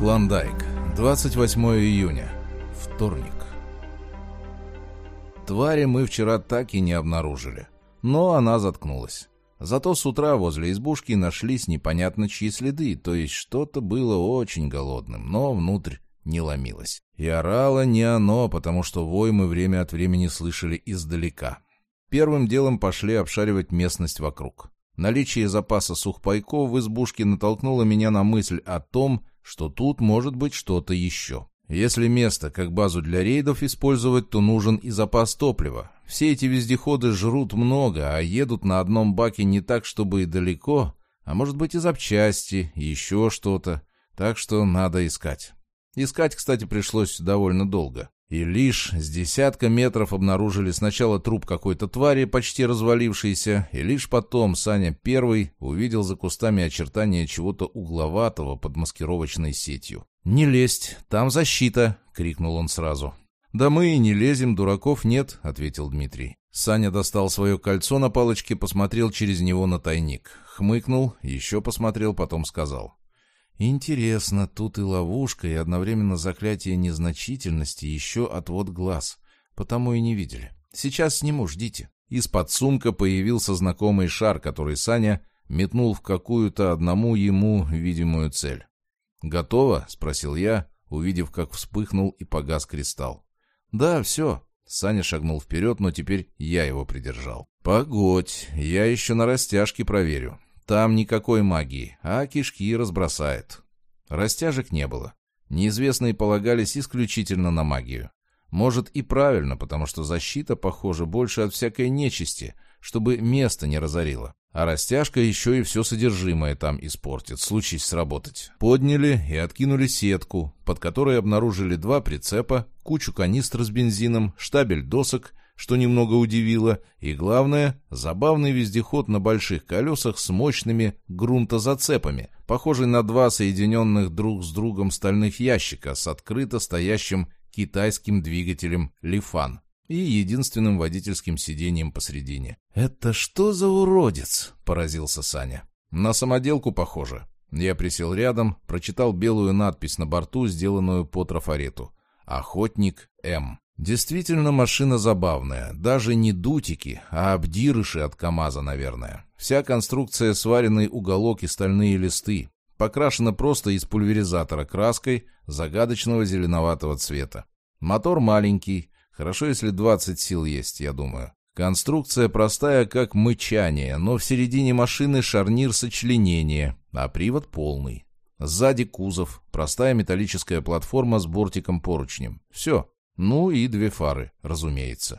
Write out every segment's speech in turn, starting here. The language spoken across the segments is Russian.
Клондайк, 28 июня, вторник. Твари мы вчера так и не обнаружили, но она заткнулась. Зато с утра возле избушки нашлись непонятно чьи следы, то есть что-то было очень голодным, но внутрь не ломилось. И орало не оно, потому что вой мы время от времени слышали издалека. Первым делом пошли обшаривать местность вокруг. Наличие запаса сухпайков в избушке натолкнуло меня на мысль о том, что тут может быть что-то еще. Если место как базу для рейдов использовать, то нужен и запас топлива. Все эти вездеходы жрут много, а едут на одном баке не так, чтобы и далеко, а может быть и запчасти, и еще что-то. Так что надо искать. Искать, кстати, пришлось довольно долго. И лишь с десятка метров обнаружили сначала труп какой-то твари, почти развалившейся, и лишь потом Саня первый увидел за кустами очертания чего-то угловатого под маскировочной сетью. «Не лезть, там защита!» — крикнул он сразу. «Да мы и не лезем, дураков нет», — ответил Дмитрий. Саня достал свое кольцо на палочке, посмотрел через него на тайник. Хмыкнул, еще посмотрел, потом сказал: «Интересно, тут и ловушка, и одновременно заклятие незначительности, еще отвод глаз. Потому и не видели. Сейчас сниму, ждите». Из-под сумка появился знакомый шар, который Саня метнул в какую-то одному ему видимую цель. «Готово?» — спросил я, увидев, как вспыхнул и погас кристалл. «Да, все». Саня шагнул вперед, но теперь я его придержал. «Погодь, я еще на растяжке проверю. Там никакой магии, а кишки разбросает». Растяжек не было. Неизвестные полагались исключительно на магию. Может, и правильно, потому что защита, похоже, больше от всякой нечисти, чтобы место не разорило. А растяжка еще и все содержимое там испортит, случись сработать. Подняли и откинули сетку, под которой обнаружили 2 прицепа, кучу канистр с бензином, штабель досок, что немного удивило, и, главное, забавный вездеход на больших колесах с мощными грунтозацепами, похожий на 2 соединенных друг с другом стальных ящика с открыто стоящим китайским двигателем «Лифан» и единственным водительским сиденьем посредине. «Это что за уродец?» — поразился Саня. «На самоделку похоже». Я присел рядом, прочитал белую надпись на борту, сделанную по трафарету: «Охотник М». Действительно, машина забавная. Даже не дутики, а обдирыши от КамАЗа, наверное. Вся конструкция сваренный уголок и стальные листы. Покрашена просто из пульверизатора краской загадочного зеленоватого цвета. Мотор маленький. Хорошо, если 20 сил есть, я думаю. Конструкция простая, как мычание, но в середине машины шарнир сочленения, а привод полный. Сзади кузов, простая металлическая платформа с бортиком-поручнем. Все. Ну и 2 фары, разумеется.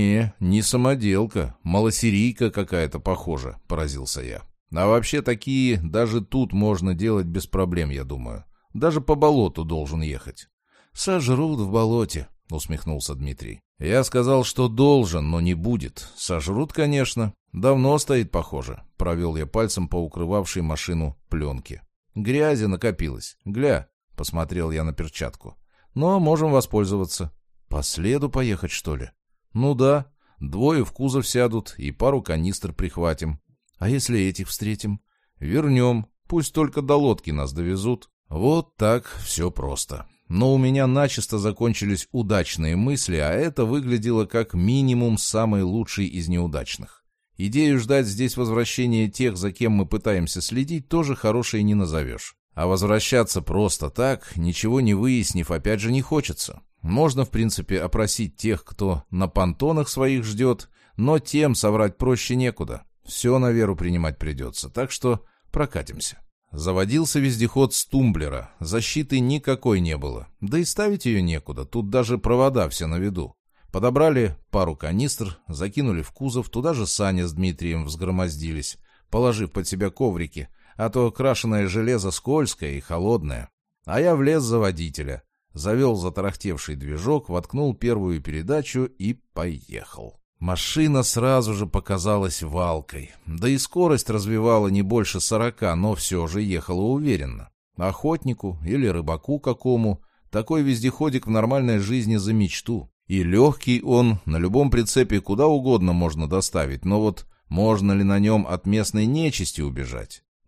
Не самоделка, малосерийка какая-то похожа, поразился я. А вообще такие даже тут можно делать без проблем, я думаю. Даже по болоту должен ехать. «Сожрут в болоте», — усмехнулся Дмитрий. «Я сказал, что должен, но не будет. Сожрут, конечно. Давно стоит, похоже». Провел я пальцем по укрывавшей машину пленке. «Грязи накопилось. Гля», — посмотрел я на перчатку. «Но можем воспользоваться». «По следу поехать, что ли?» «Ну да. 2 в кузов сядут и пару канистр прихватим». «А если этих встретим?» «Вернем. Пусть только до лодки нас довезут». Вот так все просто. Но у меня начисто закончились удачные мысли, а это выглядело как минимум самый лучший из неудачных. Идею ждать здесь возвращения тех, за кем мы пытаемся следить, тоже хорошей не назовешь. А возвращаться просто так, ничего не выяснив, опять же не хочется. Можно, в принципе, опросить тех, кто на понтонах своих ждет, но тем соврать проще некуда. Все на веру принимать придется, так что прокатимся. Заводился вездеход с тумблера, защиты никакой не было, да и ставить ее некуда, тут даже провода все на виду. Подобрали пару канистр, закинули в кузов, туда же Саня с Дмитрием взгромоздились, положив под себя коврики, а то крашеное железо скользкое и холодное. А я влез за водителя, завел затарахтевший движок, воткнул первую передачу и поехал. Машина сразу же показалась валкой, да и скорость развивала не больше 40, но все же ехала уверенно. Охотнику или рыбаку какому такой вездеходик в нормальной жизни за мечту. И легкий он, на любом прицепе куда угодно можно доставить, но вот можно ли на нем от местной нечисти убежать?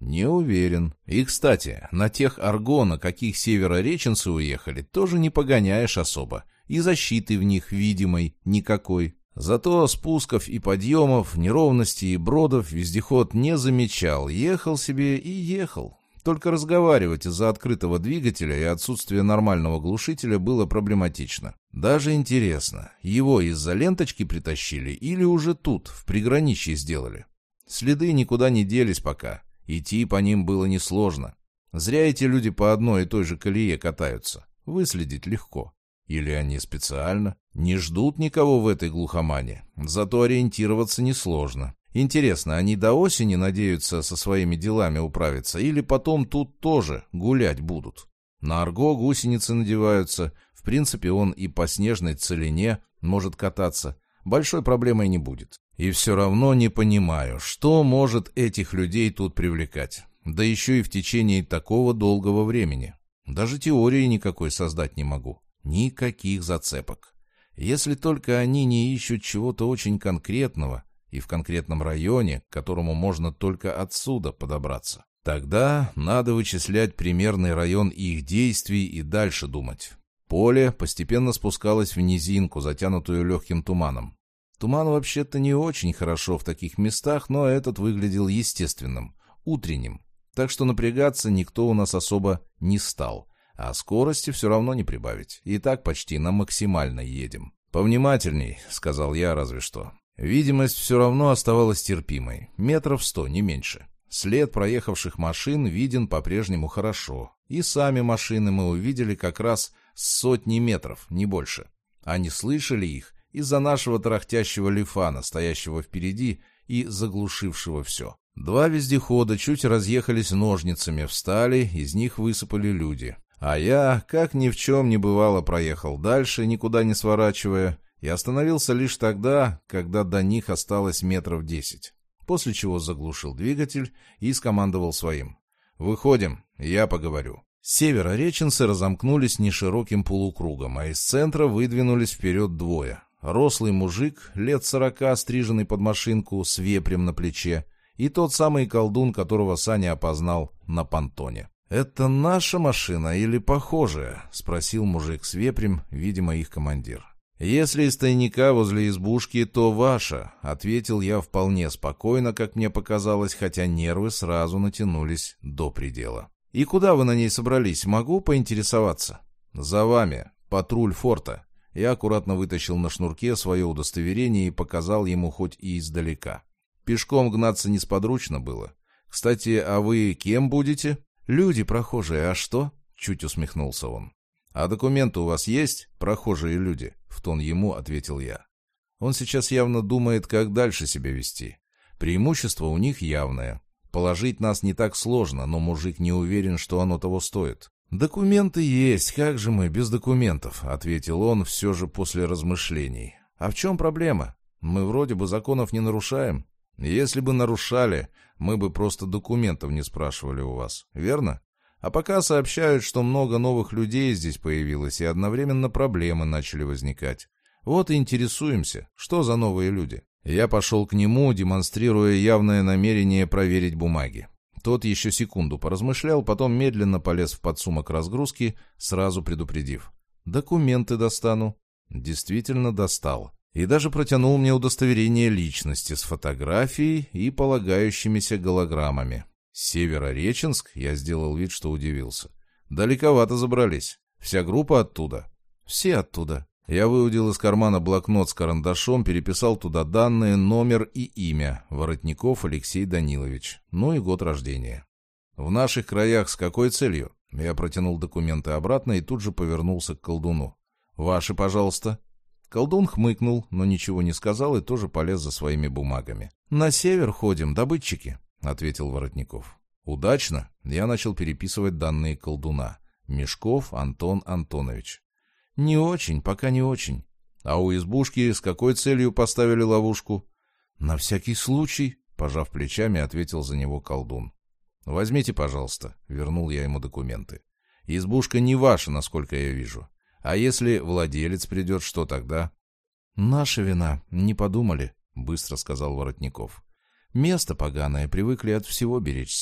Не уверен. И, кстати, на тех арго, на каких северореченцы уехали, тоже не погоняешь особо. И защиты в них видимой никакой. Зато спусков и подъемов, неровностей и бродов вездеход не замечал. Ехал себе и ехал. Только разговаривать из-за открытого двигателя и отсутствия нормального глушителя было проблематично. Даже интересно, его из-за ленточки притащили или уже тут, в приграничье сделали? Следы никуда не делись пока. Идти по ним было несложно. Зря эти люди по одной и той же колее катаются. Выследить легко. Или они специально? Не ждут никого в этой глухомане. Зато ориентироваться несложно. Интересно, они до осени надеются со своими делами управиться, или потом тут тоже гулять будут? На арго гусеницы надеваются. В принципе, он и по снежной целине может кататься. Большой проблемой не будет. И все равно не понимаю, что может этих людей тут привлекать. Да еще и в течение такого долгого времени. Даже теории никакой создать не могу. Никаких зацепок. Если только они не ищут чего-то очень конкретного и в конкретном районе, к которому можно только отсюда подобраться. Тогда надо вычислять примерный район их действий и дальше думать. Поле постепенно спускалось в низинку, затянутую легким туманом. Туман вообще-то не очень хорошо в таких местах, но этот выглядел естественным, утренним. Так что напрягаться никто у нас особо не стал. А скорости все равно не прибавить. И так почти на максимальной едем. «Повнимательней», — сказал я разве что. Видимость все равно оставалась терпимой. 100 метров, не меньше. След проехавших машин виден по-прежнему хорошо. И сами машины мы увидели как раз с 100 метров, не больше. А не слышали их из-за нашего тарахтящего лифана, стоящего впереди и заглушившего все. 2 вездехода чуть разъехались ножницами, встали, из них высыпали люди. А я, как ни в чем не бывало, проехал дальше, никуда не сворачивая, и остановился лишь тогда, когда до них осталось 10 метров, после чего заглушил двигатель и скомандовал своим. «Выходим, я поговорю». Северореченцы разомкнулись нешироким полукругом, а из центра выдвинулись вперед 2. Рослый мужик, лет 40, стриженный под машинку, с вепрем на плече, и тот самый колдун, которого Саня опознал на понтоне. «Это наша машина или похожая?» — спросил мужик с вепрем, видимо, их командир. «Если из тайника возле избушки, то ваша», — ответил я вполне спокойно, как мне показалось, хотя нервы сразу натянулись до предела. «И куда вы на ней собрались? Могу поинтересоваться?» «За вами. Патруль форта». Я аккуратно вытащил на шнурке свое удостоверение и показал ему хоть и издалека. Пешком гнаться несподручно было. «Кстати, а вы кем будете?» «Люди прохожие, а что?» — чуть усмехнулся он. «А документы у вас есть, прохожие люди?» — в тон ему ответил я. Он сейчас явно думает, как дальше себя вести. Преимущество у них явное. Положить нас не так сложно, но мужик не уверен, что оно того стоит. «Документы есть, как же мы без документов?» — ответил он все же после размышлений. «А в чем проблема? Мы вроде бы законов не нарушаем. Если бы нарушали, мы бы просто документов не спрашивали у вас, верно? А пока сообщают, что много новых людей здесь появилось и одновременно проблемы начали возникать. Вот и интересуемся, что за новые люди». Я пошел к нему, демонстрируя явное намерение проверить бумаги. Тот еще секунду поразмышлял, потом медленно полез в подсумок разгрузки, сразу предупредив. «Документы достану». Действительно достал. И даже протянул мне удостоверение личности с фотографией и полагающимися голограммами. «Северореченск?» — я сделал вид, что удивился. «Далековато забрались. Вся группа оттуда?» «Все оттуда». Я выудил из кармана блокнот с карандашом, переписал туда данные, номер и имя. Воротников Алексей Данилович. Ну и год рождения. «В наших краях с какой целью?» Я протянул документы обратно и тут же повернулся к колдуну. «Ваши, пожалуйста». Колдун хмыкнул, но ничего не сказал и тоже полез за своими бумагами. «На север ходим, добытчики», — ответил Воротников. «Удачно». Я начал переписывать данные колдуна. Мешков Антон Антонович. «Не очень, пока не очень». «А у избушки с какой целью поставили ловушку?» «На всякий случай», — пожав плечами, ответил за него колдун. «Возьмите, пожалуйста», — вернул я ему документы. «Избушка не ваша, насколько я вижу. А если владелец придет, что тогда?» «Наша вина, не подумали», — быстро сказал Воротников. «Место поганое, привыкли от всего беречься.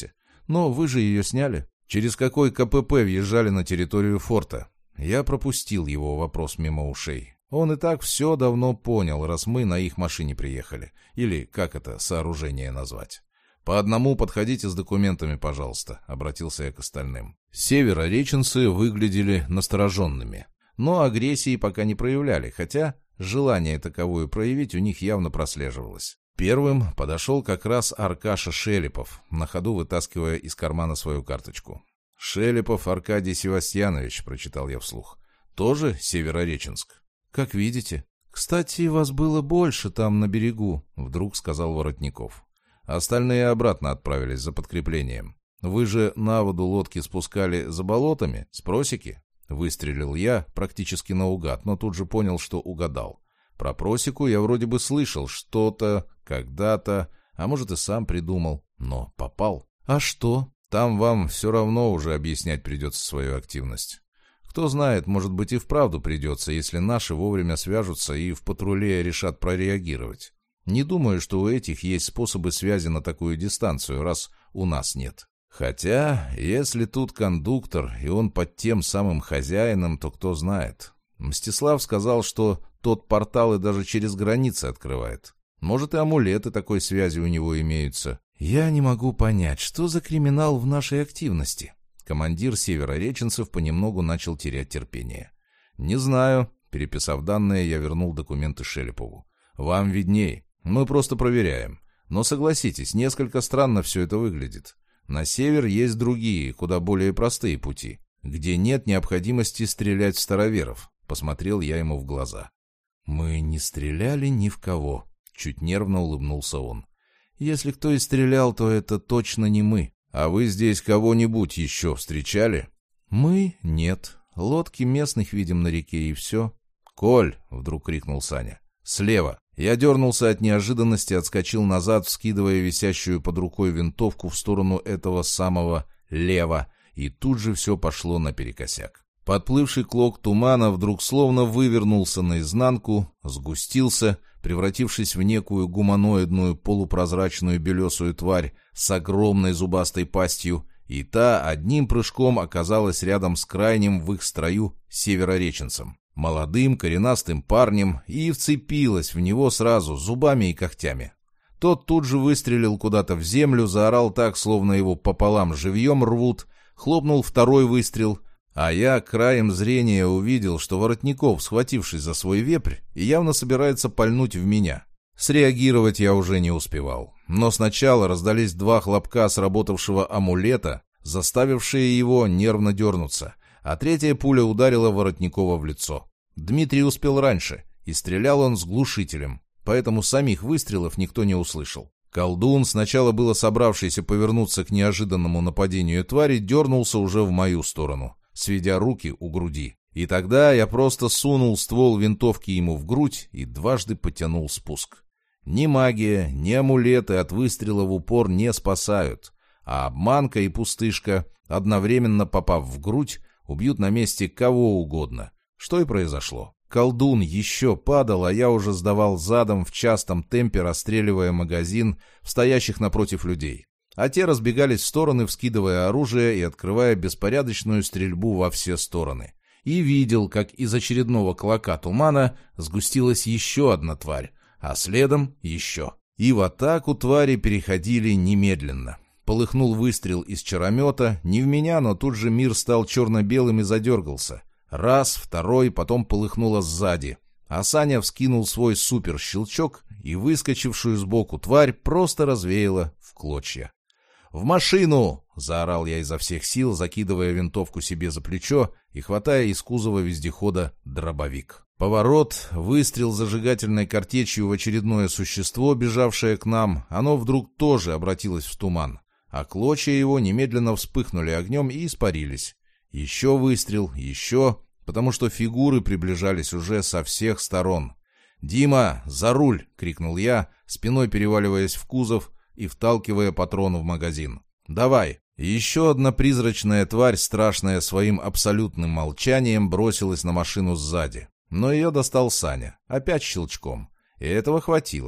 Но вы же ее сняли. Через какой КПП въезжали на территорию форта? Я пропустил его вопрос мимо ушей. Он и так все давно понял, раз мы на их машине приехали. Или как это сооружение назвать? «По одному подходите с документами, пожалуйста», — обратился я к остальным. Северореченцы выглядели настороженными, но агрессии пока не проявляли, хотя желание таковую проявить у них явно прослеживалось. Первым подошел как раз Аркаша Шелепов, на ходу вытаскивая из кармана свою карточку. «Шелепов Аркадий Севастьянович», — прочитал я вслух. «Тоже Северореченск?» «Как видите. Кстати, вас было больше там на берегу», — вдруг сказал Воротников. Остальные обратно отправились за подкреплением. «Вы же на воду лодки спускали за болотами, с просеки?» Выстрелил я практически наугад, но тут же понял, что угадал. Про просеку я вроде бы слышал что-то, когда-то, а может и сам придумал, но попал. «А что?» «Там вам все равно уже объяснять придется свою активность. Кто знает, может быть и вправду придется, если наши вовремя свяжутся и в патруле решат прореагировать. Не думаю, что у этих есть способы связи на такую дистанцию, раз у нас нет. Хотя, если тут кондуктор, и он под тем самым хозяином, то кто знает. Мстислав сказал, что тот порталы даже через границы открывает. Может, и амулеты такой связи у него имеются. Я не могу понять, что за криминал в нашей активности». Командир северореченцев понемногу начал терять терпение. «Не знаю». Переписав данные, я вернул документы Шелепову. «Вам видней. Мы просто проверяем. Но согласитесь, несколько странно все это выглядит. На север есть другие, куда более простые пути, где нет необходимости стрелять в староверов». Посмотрел я ему в глаза. «Мы не стреляли ни в кого», — чуть нервно улыбнулся он. «Если кто и стрелял, то это точно не мы. А вы здесь кого-нибудь еще встречали?» «Мы? Нет. Лодки местных видим на реке, и все». «Коль!» — вдруг крикнул Саня. «Слева!» Я дернулся от неожиданности, отскочил назад, вскидывая висящую под рукой винтовку в сторону этого самого «лева», и тут же все пошло наперекосяк. Подплывший клок тумана вдруг словно вывернулся наизнанку, сгустился, превратившись в некую гуманоидную полупрозрачную белесую тварь с огромной зубастой пастью, и та одним прыжком оказалась рядом с крайним в их строю северореченцем, молодым коренастым парнем, и вцепилась в него сразу зубами и когтями. Тот тут же выстрелил куда-то в землю, заорал так, словно его пополам живьем рвут, хлопнул второй выстрел, а я краем зрения увидел, что Воротников, схватившись за свой вепрь, явно собирается пальнуть в меня. Среагировать я уже не успевал. Но сначала раздались два хлопка сработавшего амулета, заставившие его нервно дернуться, а третья пуля ударила Воротникова в лицо. Дмитрий успел раньше, и стрелял он с глушителем, поэтому самих выстрелов никто не услышал. Колдун, сначала было собравшийся повернуться к неожиданному нападению твари, дернулся уже в мою сторону, сведя руки у груди. И тогда я просто сунул ствол винтовки ему в грудь и дважды потянул спуск. Ни магия, ни амулеты от выстрела в упор не спасают, а обманка и пустышка, одновременно попав в грудь, убьют на месте кого угодно. Что и произошло. Колдун еще падал, а я уже сдавал задом в частом темпе, расстреливая магазин в стоящих напротив людей. А те разбегались в стороны, вскидывая оружие и открывая беспорядочную стрельбу во все стороны. И видел, как из очередного клока тумана сгустилась еще одна тварь, а следом еще. И в атаку твари переходили немедленно. Полыхнул выстрел из чаромета, не в меня, но тут же мир стал черно-белым и задергался. Раз, второй, потом полыхнуло сзади. А Саня вскинул свой суперщелчок, и выскочившую сбоку тварь просто развеяло в клочья. «В машину!» — заорал я изо всех сил, закидывая винтовку себе за плечо и хватая из кузова вездехода дробовик. Поворот, выстрел зажигательной картечью в очередное существо, бежавшее к нам, оно вдруг тоже обратилось в туман, а клочья его немедленно вспыхнули огнем и испарились. Еще выстрел, еще, потому что фигуры приближались уже со всех сторон. «Дима, за руль!» — крикнул я, спиной переваливаясь в кузов и вталкивая патрон в магазин. «Давай!» Еще одна призрачная тварь, страшная своим абсолютным молчанием, бросилась на машину сзади. Но ее достал Саня, опять щелчком, и этого хватило.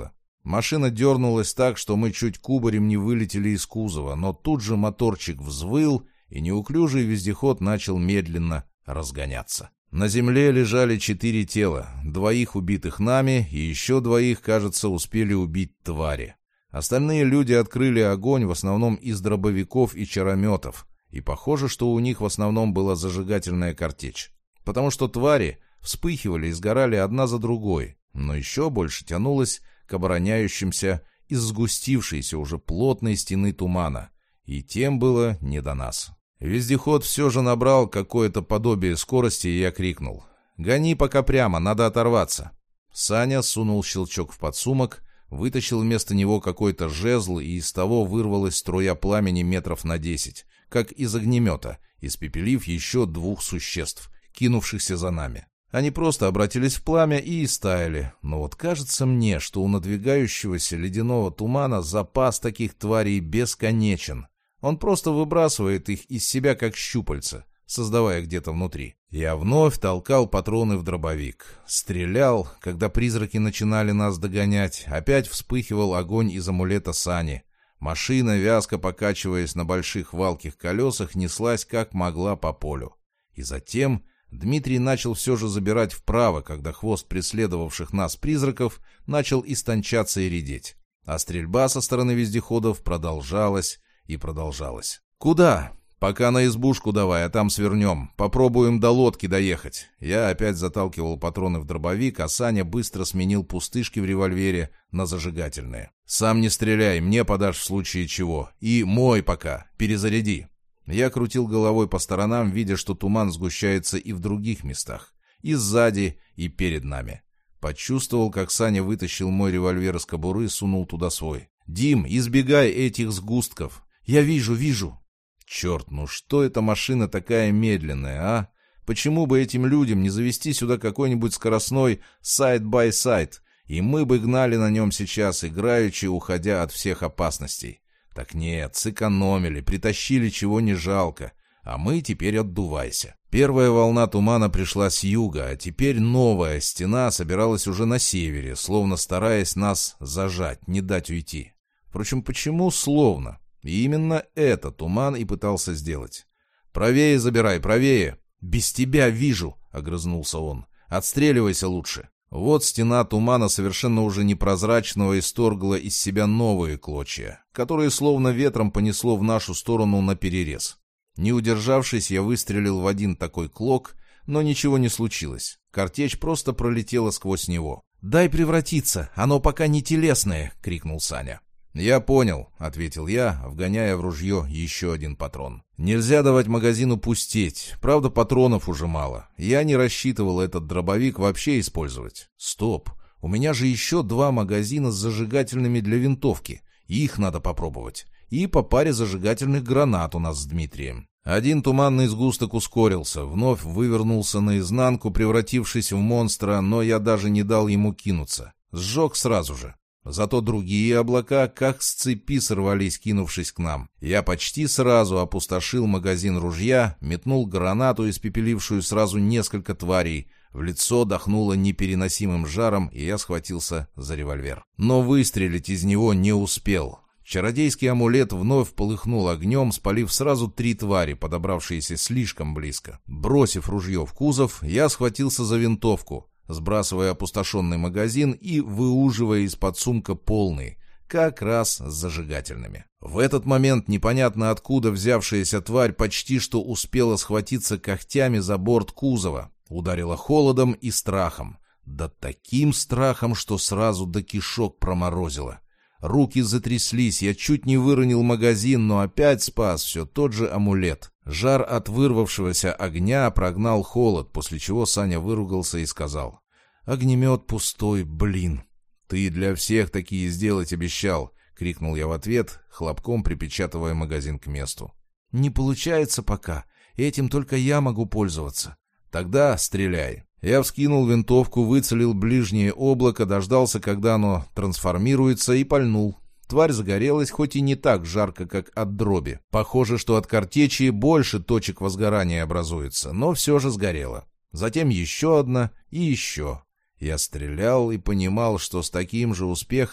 Машина дернулась так, что мы чуть кубарем не вылетели из кузова, но тут же моторчик взвыл, и неуклюжий вездеход начал медленно разгоняться. На земле лежали 4 тела, 2 убитых нами, и еще 2, кажется, успели убить твари. Остальные люди открыли огонь в основном из дробовиков и чарометов, и похоже, что у них в основном была зажигательная картечь, потому что твари вспыхивали и сгорали одна за другой, но еще больше тянулось к обороняющимся из сгустившейся уже плотной стены тумана, и тем было не до нас. Вездеход все же набрал какое-то подобие скорости, и я крикнул: «Гони пока прямо, надо оторваться». Саня сунул щелчок в подсумок, вытащил вместо него какой-то жезл, и из того вырвалась струя пламени метров на 10, как из огнемета, испепелив еще 2 существ, кинувшихся за нами. Они просто обратились в пламя и истаяли, но вот кажется мне, что у надвигающегося ледяного тумана запас таких тварей бесконечен. Он просто выбрасывает их из себя как щупальца, создавая где-то внутри. Я вновь толкал патроны в дробовик. Стрелял, когда призраки начинали нас догонять. Опять вспыхивал огонь из амулета Сани. Машина, вязко покачиваясь на больших валких колесах, неслась как могла по полю. И затем Дмитрий начал все же забирать вправо, когда хвост преследовавших нас призраков начал истончаться и редеть. А стрельба со стороны вездеходов продолжалась и продолжалась. «Куда?» «Пока на избушку давай, а там свернем. Попробуем до лодки доехать». Я опять заталкивал патроны в дробовик, а Саня быстро сменил пустышки в револьвере на зажигательные. «Сам не стреляй, мне подашь в случае чего. И мой пока, перезаряди». Я крутил головой по сторонам, видя, что туман сгущается и в других местах. И сзади, и перед нами. Почувствовал, как Саня вытащил мой револьвер из кобуры, сунул туда свой. «Дим, избегай этих сгустков». «Я вижу». Черт, ну что эта машина такая медленная, а? Почему бы этим людям не завести сюда какой-нибудь скоростной сайд-бай-сайд, и мы бы гнали на нем сейчас, играючи, уходя от всех опасностей? Так нет, сэкономили, притащили, чего не жалко, а мы теперь отдувайся. Первая волна тумана пришла с юга, а теперь новая стена собиралась уже на севере, словно стараясь нас зажать, не дать уйти. Впрочем, почему словно? И именно это туман и пытался сделать. «Правее забирай, правее!» «Без тебя вижу!» — огрызнулся он. «Отстреливайся лучше!» Вот стена тумана совершенно уже непрозрачного исторгла из себя новые клочья, которые словно ветром понесло в нашу сторону наперерез. Не удержавшись, я выстрелил в один такой клок, но ничего не случилось. Картечь просто пролетела сквозь него. «Дай превратиться, оно пока не телесное!» — крикнул Саня. «Я понял», — ответил я, вгоняя в ружье еще один патрон. «Нельзя давать магазину пустеть. Правда, патронов уже мало. Я не рассчитывал этот дробовик вообще использовать. Стоп, у меня же еще 2 магазина с зажигательными для винтовки. Их надо попробовать. И по паре зажигательных гранат у нас с Дмитрием». Один туманный сгусток ускорился, вновь вывернулся наизнанку, превратившись в монстра, но я даже не дал ему кинуться. Сжег сразу же. Зато другие облака как с цепи сорвались, кинувшись к нам. Я почти сразу опустошил магазин ружья, метнул гранату, испепелившую сразу несколько тварей. В лицо дохнуло непереносимым жаром, и я схватился за револьвер. Но выстрелить из него не успел. Чародейский амулет вновь полыхнул огнем, спалив сразу 3 твари, подобравшиеся слишком близко. Бросив ружье в кузов, я схватился за винтовку, сбрасывая опустошенный магазин и выуживая из-под сумка полный, как раз с зажигательными. В этот момент непонятно откуда взявшаяся тварь почти что успела схватиться когтями за борт кузова, ударила холодом и страхом. Да таким страхом, что сразу до кишок проморозило. Руки затряслись, я чуть не выронил магазин, но опять спас все тот же амулет. Жар от вырвавшегося огня прогнал холод, после чего Саня выругался и сказал: «Огнемет пустой, блин». «Ты для всех такие сделать обещал», — крикнул я в ответ, хлопком припечатывая магазин к месту. «Не получается пока, этим только я могу пользоваться». «Тогда стреляй». Я вскинул винтовку, выцелил ближнее облако, дождался, когда оно трансформируется, и пальнул. Тварь загорелась, хоть и не так жарко, как от дроби. Похоже, что от картечи больше точек возгорания образуется, но все же сгорела. Затем еще одна и еще. Я стрелял и понимал, что с таким же успехом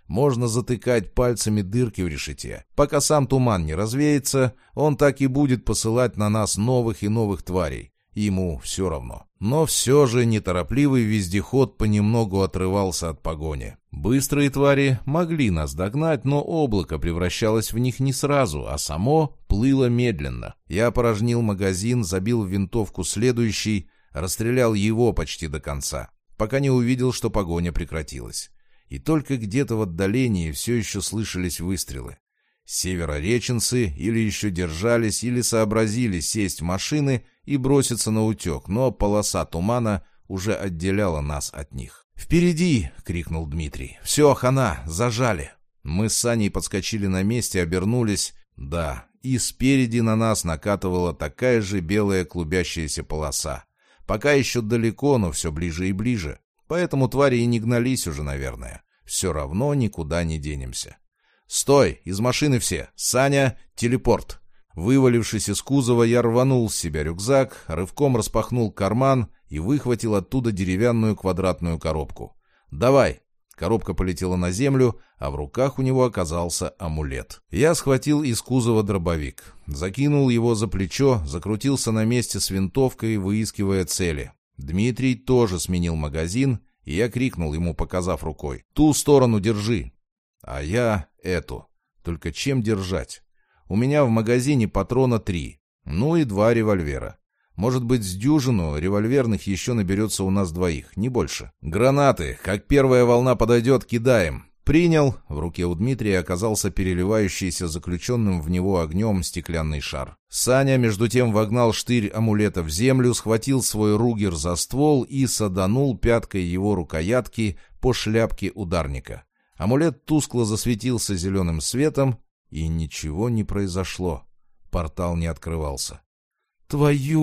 Можно затыкать пальцами дырки в решете. Пока сам туман не развеется, он так и будет посылать на нас новых и новых тварей. Ему все равно. Но все же неторопливый вездеход понемногу отрывался от погони. Быстрые твари могли нас догнать, но облако превращалось в них не сразу, а само плыло медленно. Я опорожнил магазин, забил в винтовку следующий, расстрелял его почти до конца, пока не увидел, что погоня прекратилась. И только где-то в отдалении все еще слышались выстрелы. Северореченцы или еще держались, или сообразили сесть в машины и броситься на утек, но полоса тумана уже отделяла нас от них. «Впереди!» — крикнул Дмитрий. «Все, хана, зажали!» Мы с Саней подскочили на месте, обернулись. Да, и спереди на нас накатывала такая же белая клубящаяся полоса. Пока еще далеко, но все ближе и ближе. Поэтому твари и не гнались уже, наверное. Все равно никуда не денемся. «Стой! Из машины все! Саня, телепорт!» Вывалившись из кузова, я рванул с себя рюкзак, рывком распахнул карман и выхватил оттуда деревянную квадратную коробку. «Давай!» Коробка полетела на землю, а в руках у него оказался амулет. Я схватил из кузова дробовик, закинул его за плечо, закрутился на месте с винтовкой, выискивая цели. Дмитрий тоже сменил магазин, и я крикнул ему, показав рукой: «Ту сторону держи!» А я эту. Только чем держать? У меня в магазине патрона 3, ну и 2 револьвера. Может быть, с дюжину револьверных еще наберется у нас 2, не больше. «Гранаты! Как первая волна подойдет, кидаем!» «Принял!» В руке у Дмитрия оказался переливающийся заключенным в него огнем стеклянный шар. Саня, между тем, вогнал штырь амулета в землю, схватил свой ругер за ствол и саданул пяткой его рукоятки по шляпке ударника. Амулет тускло засветился зеленым светом, и ничего не произошло. Портал не открывался. «Твою...»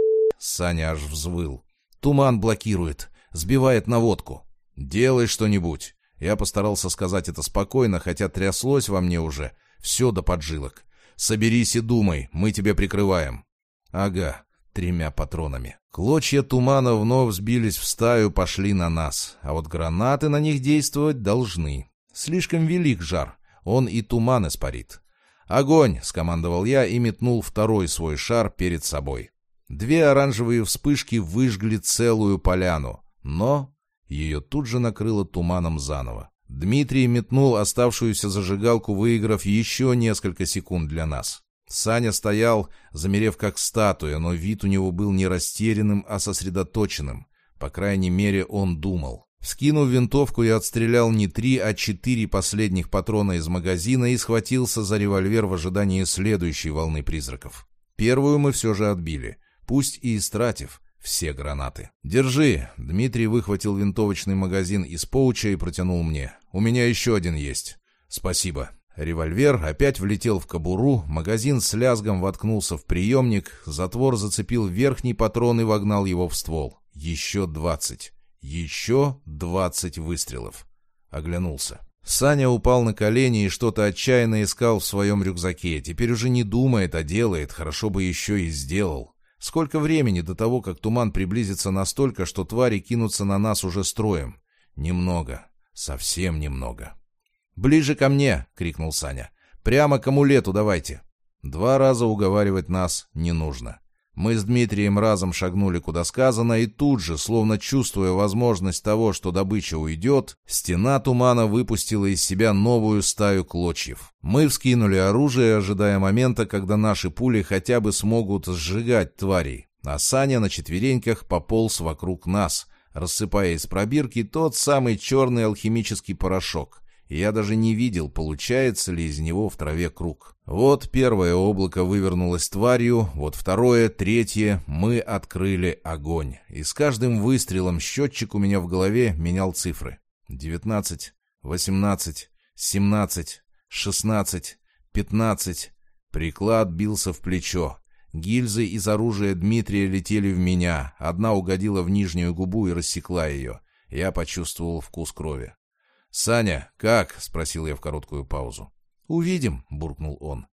Саня аж взвыл. «Туман блокирует, сбивает наводку. Делай что-нибудь». Я постарался сказать это спокойно, хотя тряслось во мне уже все до поджилок. «Соберись и думай, мы тебя прикрываем». Ага, 3 патронами. Клочья тумана вновь сбились в стаю, пошли на нас. А вот гранаты на них действовать должны. Слишком велик жар, он и туман испарит. «Огонь!» — скомандовал я и метнул второй свой шар перед собой. 2 оранжевые вспышки выжгли целую поляну, но ее тут же накрыло туманом заново. Дмитрий метнул оставшуюся зажигалку, выиграв еще несколько секунд для нас. Саня стоял, замерев как статуя, но вид у него был не растерянным, а сосредоточенным. По крайней мере, он думал. Вскинув винтовку, я отстрелял не 3, а 4 последних патрона из магазина и схватился за револьвер в ожидании следующей волны призраков. Первую мы все же отбили, пусть и истратив все гранаты. «Держи!» Дмитрий выхватил винтовочный магазин из пауча и протянул мне. «У меня еще один есть». «Спасибо». Револьвер опять влетел в кобуру, магазин с лязгом воткнулся в приемник, затвор зацепил верхний патрон и вогнал его в ствол. Еще 20. Еще 20 выстрелов. Оглянулся. Саня упал на колени и что-то отчаянно искал в своем рюкзаке. Теперь уже не думает, а делает. Хорошо бы еще и сделал. Сколько времени до того, как туман приблизится настолько, что твари кинутся на нас уже строем? Немного. Совсем немного. «Ближе ко мне!» — крикнул Саня. «Прямо к амулету давайте!» 2 раза уговаривать нас не нужно. Мы с Дмитрием разом шагнули куда сказано, и тут же, словно чувствуя возможность того, что добыча уйдет, стена тумана выпустила из себя новую стаю клочьев. Мы вскинули оружие, ожидая момента, когда наши пули хотя бы смогут сжигать тварей, а Саня на четвереньках пополз вокруг нас, рассыпая из пробирки тот самый черный алхимический порошок. И я даже не видел, получается ли из него в траве круг. Вот первое облако вывернулось тварью, вот второе, третье. Мы открыли огонь. И с каждым выстрелом счетчик у меня в голове менял цифры. 19, 18, 17, 16, 15. Приклад бился в плечо. Гильзы из оружия Дмитрия летели в меня. Одна угодила в нижнюю губу и рассекла ее. Я почувствовал вкус крови. «Саня, как?» — спросил я в короткую паузу. «Увидим», — буркнул он.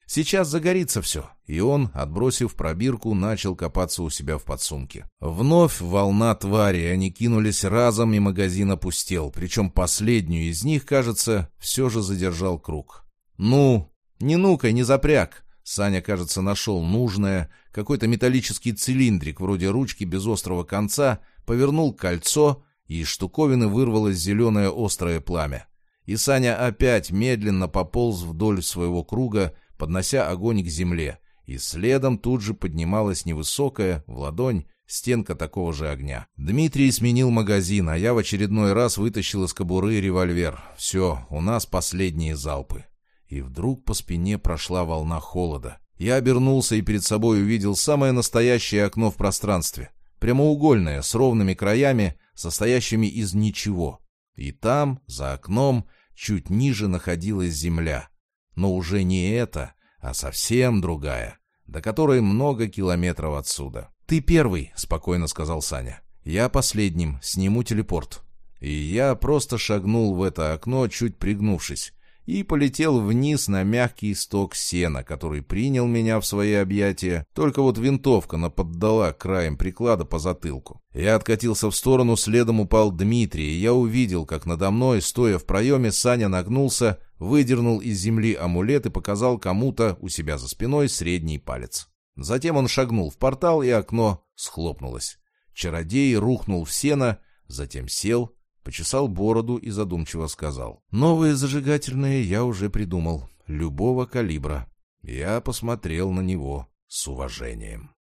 Сейчас загорится все. И он, отбросив пробирку, начал копаться у себя в подсумке. Вновь волна тварей, они кинулись разом, и магазин опустел. Причем последнюю из них, кажется, все же задержал круг. «Ну, не ну-ка, не запряг!» Саня, кажется, нашел нужное. Какой-то металлический цилиндрик, вроде ручки без острого конца, повернул кольцо, и из штуковины вырвалось зеленое острое пламя. И Саня опять медленно пополз вдоль своего круга, поднося огонь к земле, и следом тут же поднималась невысокая, в ладонь, стенка такого же огня. Дмитрий сменил магазин, а я в очередной раз вытащил из кобуры револьвер. Все, у нас последние залпы. И вдруг по спине прошла волна холода. Я обернулся и перед собой увидел самое настоящее окно в пространстве. Прямоугольное, с ровными краями, состоящими из ничего. И там, за окном, чуть ниже находилась земля. Но уже не эта, а совсем другая, до которой много километров отсюда. «Ты первый», — спокойно сказал Саня. «Я последним, сниму телепорт». И я просто шагнул в это окно, чуть пригнувшись, и полетел вниз на мягкий сток сена, который принял меня в свои объятия, только вот винтовка наподдала краем приклада по затылку. Я откатился в сторону, следом упал Дмитрий, и я увидел, как надо мной, стоя в проеме, Саня нагнулся, выдернул из земли амулет и показал кому-то у себя за спиной средний палец. Затем он шагнул в портал, и окно схлопнулось. Чародей рухнул в сено, затем сел, почесал бороду и задумчиво сказал: «Новые зажигательные я уже придумал, любого калибра». Я посмотрел на него с уважением.